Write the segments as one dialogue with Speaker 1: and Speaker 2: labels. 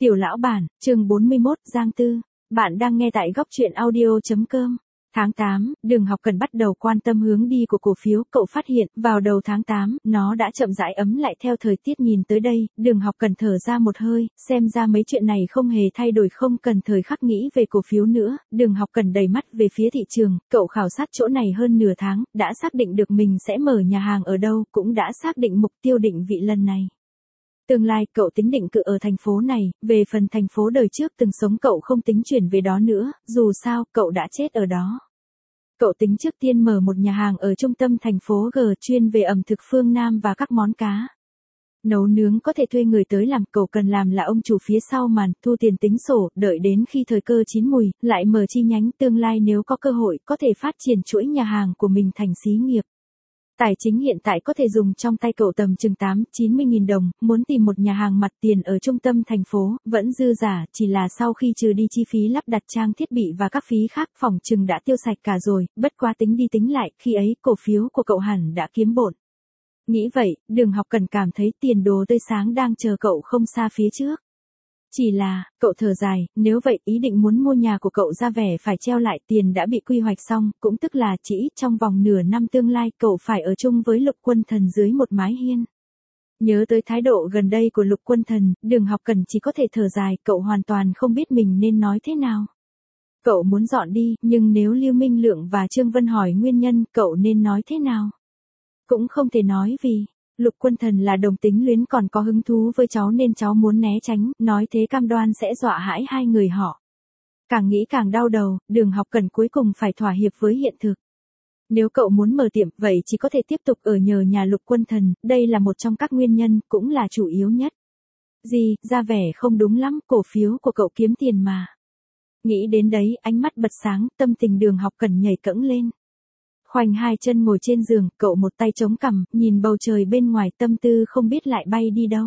Speaker 1: Tiểu lão bản, chương 41, Giang Tư. Bạn đang nghe tại góc truyện audio.com. Tháng 8, Đường Học Cần bắt đầu quan tâm hướng đi của cổ phiếu, cậu phát hiện, vào đầu tháng 8, nó đã chậm rãi ấm lại theo thời tiết nhìn tới đây, Đường Học Cần thở ra một hơi, xem ra mấy chuyện này không hề thay đổi, không cần thời khắc nghĩ về cổ phiếu nữa, Đường Học Cần đẩy mắt về phía thị trường, cậu khảo sát chỗ này hơn nửa tháng, đã xác định được mình sẽ mở nhà hàng ở đâu, cũng đã xác định mục tiêu định vị lần này. Tương lai, cậu tính định cư ở thành phố này, về phần thành phố đời trước từng sống cậu không tính chuyển về đó nữa, dù sao, cậu đã chết ở đó. Cậu tính trước tiên mở một nhà hàng ở trung tâm thành phố G chuyên về ẩm thực phương Nam và các món cá. Nấu nướng có thể thuê người tới làm, cậu cần làm là ông chủ phía sau màn, thu tiền tính sổ, đợi đến khi thời cơ chín mùi, lại mở chi nhánh, tương lai nếu có cơ hội, có thể phát triển chuỗi nhà hàng của mình thành xí nghiệp. Tài chính hiện tại có thể dùng trong tay cậu tầm chừng 8-90 nghìn đồng, muốn tìm một nhà hàng mặt tiền ở trung tâm thành phố, vẫn dư giả, chỉ là sau khi trừ đi chi phí lắp đặt trang thiết bị và các phí khác phòng chừng đã tiêu sạch cả rồi, bất quá tính đi tính lại, khi ấy cổ phiếu của cậu hẳn đã kiếm bộn. Nghĩ vậy, Đường Học Cần cảm thấy tiền đồ tươi sáng đang chờ cậu không xa phía trước. Chỉ là, cậu thở dài, nếu vậy ý định muốn mua nhà của cậu ra vẻ phải treo lại, tiền đã bị quy hoạch xong, cũng tức là chỉ ít trong vòng nửa năm tương lai cậu phải ở chung với Lục Quân Thần dưới một mái hiên. Nhớ tới thái độ gần đây của Lục Quân Thần, Đường Học Cần chỉ có thể thở dài, cậu hoàn toàn không biết mình nên nói thế nào. Cậu muốn dọn đi, nhưng nếu Lưu Minh Lượng và Trương Vân hỏi nguyên nhân, cậu nên nói thế nào? Cũng không thể nói vì Lục Quân Thần là đồng tính luyến còn có hứng thú với cháu nên cháu muốn né tránh, nói thế cam đoan sẽ dọa hãi hai người họ. Càng nghĩ càng đau đầu, Đường Học Cần cuối cùng phải thỏa hiệp với hiện thực. Nếu cậu muốn mở tiệm, vậy chỉ có thể tiếp tục ở nhờ nhà Lục Quân Thần, đây là một trong các nguyên nhân, cũng là chủ yếu nhất. Gì, ra vẻ không đúng lắm, cổ phiếu của cậu kiếm tiền mà. Nghĩ đến đấy, ánh mắt bật sáng, tâm tình Đường Học Cần nhảy cẫng lên. Khoanh hai chân ngồi trên giường, cậu một tay chống cằm, nhìn bầu trời bên ngoài, tâm tư không biết lại bay đi đâu.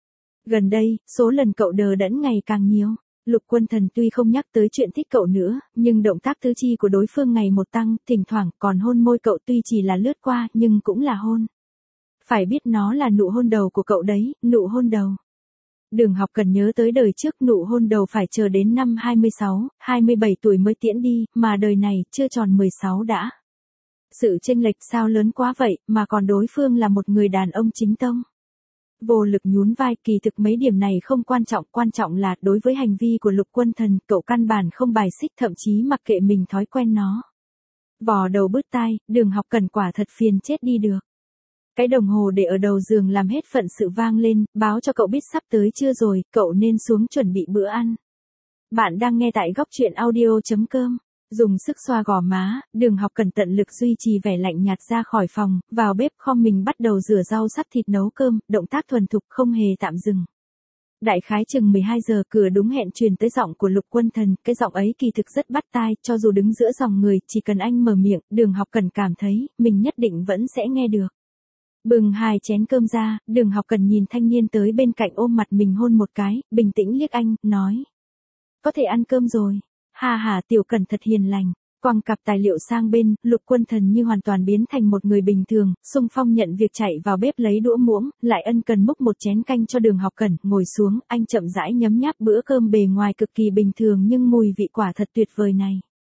Speaker 1: Gần đây, số lần cậu đờ đẫn ngày càng nhiều. Lục Quân Thần tuy không nhắc tới chuyện thích cậu nữa, nhưng động tác tứ chi của đối phương ngày một tăng, thỉnh thoảng còn hôn môi cậu, tuy chỉ là lướt qua, nhưng cũng là hôn. Phải biết nó là nụ hôn đầu của cậu đấy, nụ hôn đầu. Đường Học Cần nhớ tới đời trước, nụ hôn đầu phải chờ đến năm 26, 27 tuổi mới tiễn đi, mà đời này chưa tròn 16 đã. Sự chênh lệch sao lớn quá vậy, mà còn đối phương là một người đàn ông chính tông. Vô lực nhún vai, kỳ thực mấy điểm này không quan trọng là, đối với hành vi của Lục Quân Thần, cậu căn bản không bài xích, thậm chí mặc kệ mình thói quen nó. Vò đầu bứt tai, Đường Học Cần quả thật phiền chết đi được. Cái đồng hồ để ở đầu giường làm hết phận sự vang lên, báo cho cậu biết sắp tới trưa rồi, cậu nên xuống chuẩn bị bữa ăn. Bạn đang nghe tại góc truyện audio.com. Dùng sức xoa gò má, Đường Học Cần tận lực duy trì vẻ lạnh nhạt ra khỏi phòng, vào bếp khom mình bắt đầu rửa rau sắt thịt nấu cơm, động tác thuần thục không hề tạm dừng. Đại khái chừng 12 giờ, cửa đúng hẹn truyền tới giọng của Lục Quân Thần, cái giọng ấy kỳ thực rất bắt tai, cho dù đứng giữa dòng người, chỉ cần anh mở miệng, Đường Học Cần cảm thấy, mình nhất định vẫn sẽ nghe được. Bưng hai chén cơm ra, Đường Học Cần nhìn thanh niên tới bên cạnh ôm mặt mình hôn một cái, bình tĩnh liếc anh, nói. Có thể ăn cơm rồi. Ha ha, Tiểu Cần thật hiền lành. Quăng cặp tài liệu sang bên, Lục Quân Thần như hoàn toàn biến thành một người bình thường, xung phong nhận việc chạy vào bếp lấy đũa muỗng, lại ân cần múc một chén canh cho Đường Học Cần, ngồi xuống, anh chậm rãi nhấm nháp bữa cơm bề ngoài cực kỳ bình thường nhưng mùi vị quả thật tuyệt vời này.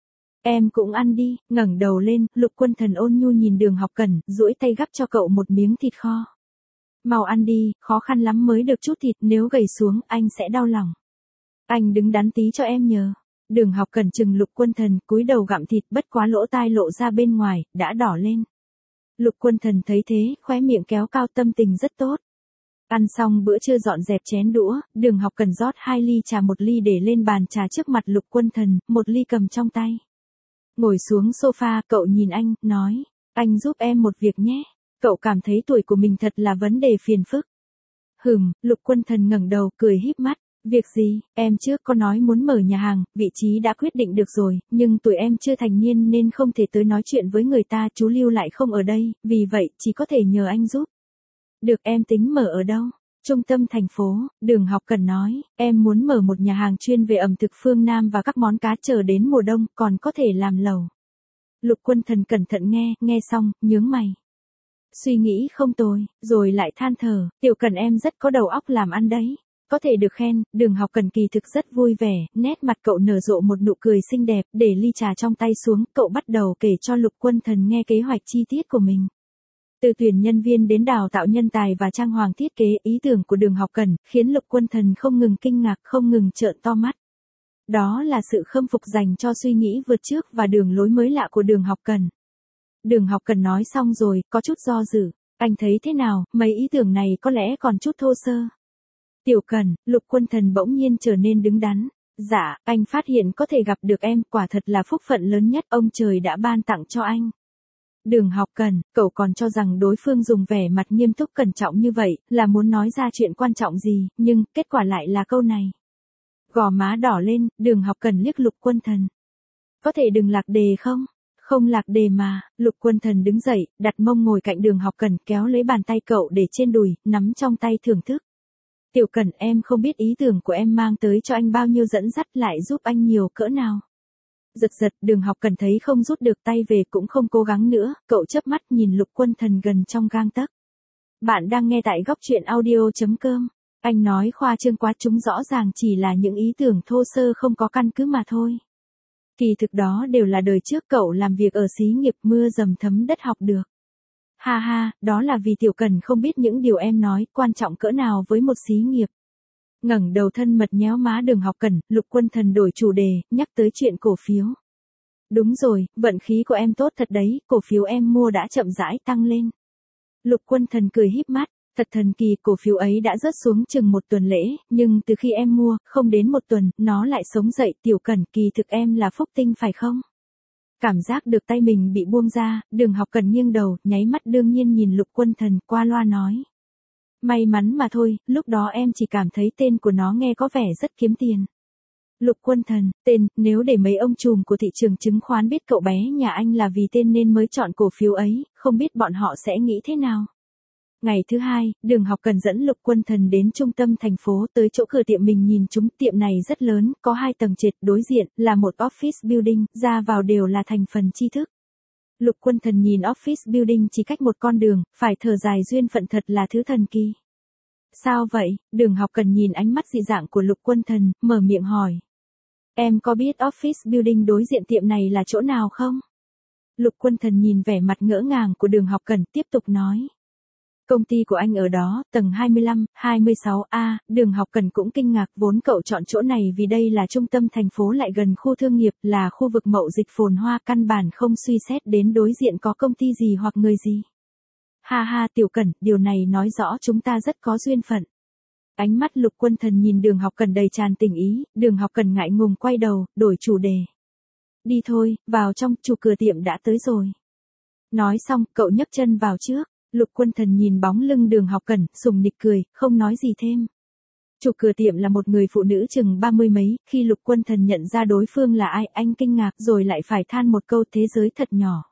Speaker 1: Em cũng ăn đi, ngẩng đầu lên, Lục Quân Thần ôn nhu nhìn Đường Học Cần, duỗi tay gắp cho cậu một miếng thịt kho. Mau ăn đi, khó khăn lắm mới được chút thịt, nếu gầy xuống, anh sẽ đau lòng. Anh đứng đắn tí cho em nhờ. Đường Học Cần chừng Lục Quân Thần, cúi đầu gặm thịt, bất quá lỗ tai lộ ra bên ngoài, đã đỏ lên. Lục Quân Thần thấy thế, khóe miệng kéo cao, tâm tình rất tốt. Ăn xong bữa trưa dọn dẹp chén đũa, Đường Học Cần rót 2 ly trà, một ly để lên bàn trà trước mặt Lục Quân Thần, một ly cầm trong tay. Ngồi xuống sofa, cậu nhìn anh, nói, anh giúp em một việc nhé. Cậu cảm thấy tuổi của mình thật là vấn đề phiền phức. Lục Quân Thần ngẩng đầu, cười híp mắt. Việc gì, em trước có nói muốn mở nhà hàng, vị trí đã quyết định được rồi, nhưng tuổi em chưa thành niên nên không thể tới nói chuyện với người ta, chú Lưu lại không ở đây, vì vậy chỉ có thể nhờ anh giúp. Được, em tính mở ở đâu? Trung tâm thành phố, Đường Học Cần nói, em muốn mở một nhà hàng chuyên về ẩm thực phương Nam và các món cá, chờ đến mùa đông, còn có thể làm lẩu. Lục Quân Thần cẩn thận nghe xong, nhướng mày. Suy nghĩ không tồi, rồi lại than thở, Tiểu Cần em rất có đầu óc làm ăn đấy. có thể được khen, Đường Học Cần kỳ thực rất vui vẻ, nét mặt cậu nở rộ một nụ cười xinh đẹp, để ly trà trong tay xuống, cậu bắt đầu kể cho Lục Quân Thần nghe kế hoạch chi tiết của mình. Từ tuyển nhân viên đến đào tạo nhân tài và trang hoàng thiết kế, ý tưởng của Đường Học Cần khiến Lục Quân Thần không ngừng kinh ngạc, không ngừng trợn to mắt. Đó là sự khâm phục dành cho suy nghĩ vượt trước và đường lối mới lạ của Đường Học Cần. Đường Học Cần nói xong rồi, có chút do dự. Anh thấy thế nào, mấy ý tưởng này có lẽ còn chút thô sơ. Tiểu Cần, Lục Quân Thần bỗng nhiên trở nên đứng đắn. Dạ, anh phát hiện có thể gặp được em, quả thật là phúc phận lớn nhất ông trời đã ban tặng cho anh. Đường Học Cần, cậu còn cho rằng đối phương dùng vẻ mặt nghiêm túc cẩn trọng như vậy, là muốn nói ra chuyện quan trọng gì, nhưng, kết quả lại là câu này. Gò má đỏ lên, Đường Học Cần liếc Lục Quân Thần. Có thể đừng lạc đề không? Không lạc đề mà, Lục Quân Thần đứng dậy, đặt mông ngồi cạnh Đường Học Cần, kéo lấy bàn tay cậu để trên đùi, nắm trong tay thưởng thức. Tiểu Cần, em không biết ý tưởng của em mang tới cho anh bao nhiêu dẫn dắt, lại giúp anh nhiều cỡ nào. Giật giật, Đường Học Cần thấy không rút được tay về cũng không cố gắng nữa, cậu chớp mắt nhìn Lục Quân Thần gần trong gang tấc. Bạn đang nghe tại góc truyện audio.com. Anh nói khoa trương quá, chúng rõ ràng chỉ là những ý tưởng thô sơ không có căn cứ mà thôi. Kỳ thực đó đều là đời trước cậu làm việc ở xí nghiệp mưa dầm thấm đất học được. Ha ha, đó là vì Tiểu Cần không biết những điều em nói quan trọng cỡ nào với một xí nghiệp. Ngẩng đầu thân mật nhéo má Đường Học Cần, Lục Quân Thần đổi chủ đề, nhắc tới chuyện cổ phiếu. Đúng rồi, vận khí của em tốt thật đấy, cổ phiếu em mua đã chậm rãi tăng lên. Lục Quân Thần cười híp mắt, thật thần kỳ, cổ phiếu ấy đã rớt xuống chừng một tuần lễ, nhưng từ khi em mua, không đến một tuần, nó lại sống dậy. Tiểu Cần, kỳ thực em là phúc tinh phải không? Cảm giác được tay mình bị buông ra, Đường Học Cần nghiêng đầu, nháy mắt đương nhiên nhìn Lục Quân Thần, qua loa nói. May mắn mà thôi, lúc đó em chỉ cảm thấy tên của nó nghe có vẻ rất kiếm tiền. Lục Quân Thần, tên, nếu để mấy ông trùm của thị trường chứng khoán biết cậu bé nhà anh là vì tên nên mới chọn cổ phiếu ấy, không biết bọn họ sẽ nghĩ thế nào. Ngày thứ hai, Đường Học Cần dẫn Lục Quân Thần đến trung tâm thành phố, tới chỗ cửa tiệm mình nhìn chúng. Tiệm này rất lớn, có 2 tầng trệt, đối diện là một office building, ra vào đều là thành phần tri thức. Lục Quân Thần nhìn office building chỉ cách một con đường, phải thở dài, duyên phận thật là thứ thần kỳ. Sao vậy? Đường Học Cần nhìn ánh mắt dị dạng của Lục Quân Thần, mở miệng hỏi. Em có biết office building đối diện tiệm này là chỗ nào không? Lục Quân Thần nhìn vẻ mặt ngỡ ngàng của Đường Học Cần, tiếp tục nói. Công ty của anh ở đó, tầng 25, 26A, Đường Học Cần cũng kinh ngạc, vốn cậu chọn chỗ này vì đây là trung tâm thành phố lại gần khu thương nghiệp, là khu vực mậu dịch phồn hoa, căn bản không suy xét đến đối diện có công ty gì hoặc người gì. Ha ha, Tiểu Cần, điều này nói rõ chúng ta rất có duyên phận. Ánh mắt Lục Quân Thần nhìn Đường Học Cần đầy tràn tình ý, Đường Học Cần ngại ngùng quay đầu, đổi chủ đề. Đi thôi, vào trong, chủ cửa tiệm đã tới rồi. Nói xong, cậu nhấc chân vào trước. Lục Quân Thần nhìn bóng lưng Đường Học Cần, sùng nịch cười, không nói gì thêm. Chủ cửa tiệm là một người phụ nữ chừng 30 mấy, khi Lục Quân Thần nhận ra đối phương là ai, anh kinh ngạc rồi lại phải than một câu, thế giới thật nhỏ.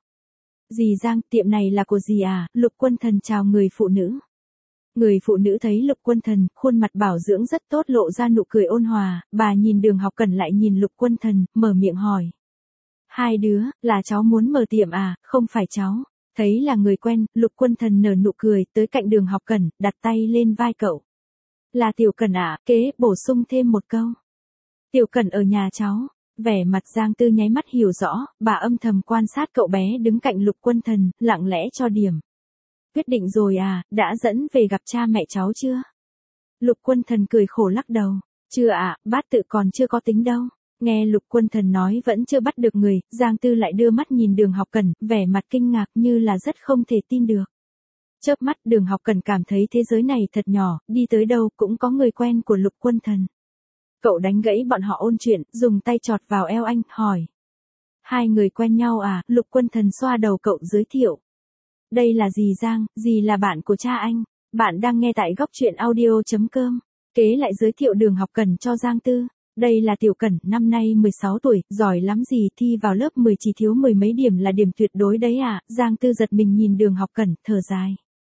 Speaker 1: Dì Giang, tiệm này là của dì à? Lục Quân Thần chào người phụ nữ. Người phụ nữ thấy Lục Quân Thần, khuôn mặt bảo dưỡng rất tốt, lộ ra nụ cười ôn hòa, bà nhìn Đường Học Cần lại nhìn Lục Quân Thần, mở miệng hỏi. Hai đứa, là cháu muốn mở tiệm à? Không phải cháu. Thấy là người quen, Lục Quân Thần nở nụ cười, tới cạnh Đường Học Cần, đặt tay lên vai cậu. Là Tiểu Cần à? Kế, bổ sung thêm một câu. Tiểu Cần ở nhà cháu. Vẻ mặt Giang Tư nháy mắt hiểu rõ, bà âm thầm quan sát cậu bé đứng cạnh Lục Quân Thần, lặng lẽ cho điểm. Quyết định rồi à, đã dẫn về gặp cha mẹ cháu chưa? Lục Quân Thần cười khổ lắc đầu. Chưa ạ, bát tự còn chưa có tính đâu. Nghe Lục Quân Thần nói vẫn chưa bắt được người, Giang Tư lại đưa mắt nhìn Đường Học Cần, vẻ mặt kinh ngạc như là rất không thể tin được. Chớp mắt, Đường Học Cần cảm thấy thế giới này thật nhỏ, đi tới đâu cũng có người quen của Lục Quân Thần. Cậu đánh gãy bọn họ ôn chuyện, dùng tay chọt vào eo anh, hỏi. Hai người quen nhau à? Lục Quân Thần xoa đầu cậu, giới thiệu. Đây là dì Giang, dì là bạn của cha anh. Bạn đang nghe tại góc truyện audio.com. Kế lại giới thiệu Đường Học Cần cho Giang Tư. Đây là Tiểu Cần, năm nay 16 tuổi, giỏi lắm dì, thi vào lớp 10 chỉ thiếu 10 mấy điểm là điểm tuyệt đối đấy à? Giang Tư giật mình nhìn Đường Học Cần, thở dài.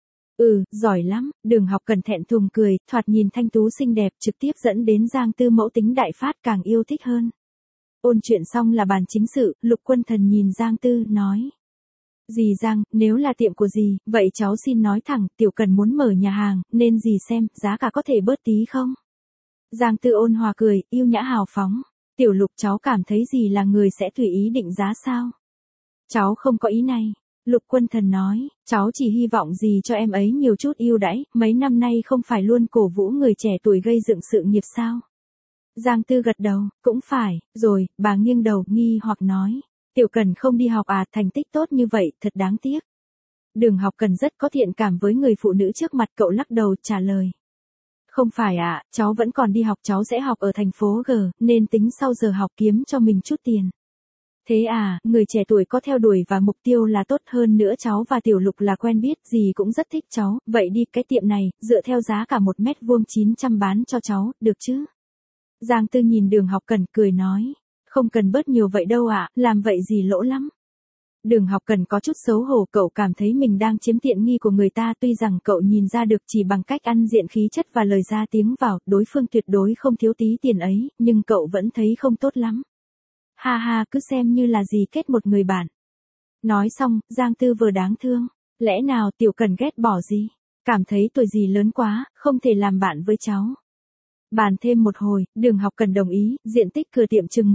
Speaker 1: Giỏi lắm, Đường Học Cần thẹn thùng cười, thoạt nhìn thanh tú xinh đẹp, trực tiếp dẫn đến Giang Tư mẫu tính đại phát, càng yêu thích hơn. Ôn chuyện xong là bàn chính sự, Lục Quân Thần nhìn Giang Tư, nói. Dì Giang, nếu là tiệm của dì, vậy cháu xin nói thẳng, Tiểu Cần muốn mở nhà hàng, nên dì xem, giá cả có thể bớt tí không? Giang Tư ôn hòa cười, yêu nhã hào phóng. Tiểu Lục cháu cảm thấy gì là người sẽ tùy ý định giá sao? Cháu không có ý này. Lục Quân Thần nói, cháu chỉ hy vọng gì cho em ấy nhiều chút ưu đãi, mấy năm nay không phải luôn cổ vũ người trẻ tuổi gây dựng sự nghiệp sao? Giang Tư gật đầu, cũng phải, rồi, bà nghiêng đầu nghi hoặc nói. Tiểu Cần không đi học à, thành tích tốt như vậy, thật đáng tiếc. Đường Học Cần rất có thiện cảm với người phụ nữ trước mặt, cậu lắc đầu trả lời. Không phải ạ, cháu vẫn còn đi học, cháu sẽ học ở thành phố G, nên tính sau giờ học kiếm cho mình chút tiền. Thế à, người trẻ tuổi có theo đuổi và mục tiêu là tốt, hơn nữa cháu và Tiểu Lục là quen biết, gì cũng rất thích cháu, vậy đi, cái tiệm này, dựa theo giá cả 1 mét vuông 900 bán cho cháu, được chứ? Giang Tư nhìn Đường Học Cần cười nói, không cần bớt nhiều vậy đâu ạ, làm vậy gì lỗ lắm. Đường Học Cần có chút xấu hổ, cậu cảm thấy mình đang chiếm tiện nghi của người ta, tuy rằng cậu nhìn ra được chỉ bằng cách ăn diện khí chất và lời ra tiếng vào, đối phương tuyệt đối không thiếu tí tiền ấy, nhưng cậu vẫn thấy không tốt lắm. Ha ha, cứ xem như là gì kết một người bạn. Nói xong, Giang Tư vừa đáng thương. Lẽ nào Tiểu Cần ghét bỏ gì? Cảm thấy tuổi gì lớn quá, không thể làm bạn với cháu. Bàn thêm một hồi, Đường Học Cần đồng ý, diện tích cửa tiệm chừng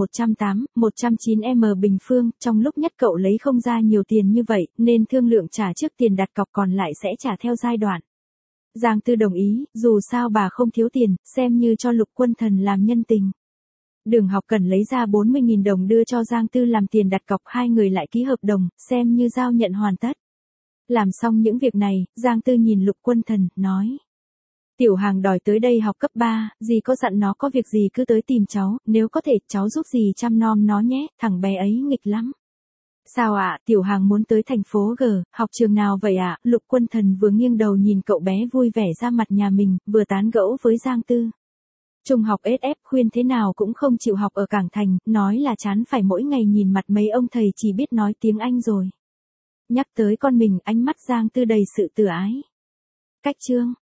Speaker 1: 109m bình phương, trong lúc nhất cậu lấy không ra nhiều tiền như vậy, nên thương lượng trả trước tiền đặt cọc, còn lại sẽ trả theo giai đoạn. Giang Tư đồng ý, dù sao bà không thiếu tiền, xem như cho Lục Quân Thần làm nhân tình. Đường Học Cần lấy ra 40.000 đồng đưa cho Giang Tư làm tiền đặt cọc, hai người lại ký hợp đồng, xem như giao nhận hoàn tất. Làm xong những việc này, Giang Tư nhìn Lục Quân Thần, nói. Tiểu Hàng đòi tới đây học cấp 3, dì có dặn nó có việc gì cứ tới tìm cháu, nếu có thể cháu giúp dì chăm nom nó nhé, thằng bé ấy nghịch lắm. Sao ạ, Tiểu Hàng muốn tới thành phố G, học trường nào vậy ạ? Lục Quân Thần vừa nghiêng đầu nhìn cậu bé vui vẻ ra mặt nhà mình, vừa tán gẫu với Giang Tư. Trung học SF, khuyên thế nào cũng không chịu học ở Cảng Thành, nói là chán phải mỗi ngày nhìn mặt mấy ông thầy chỉ biết nói tiếng Anh rồi. Nhắc tới con mình, ánh mắt Giang Tư đầy sự từ ái. Cách chương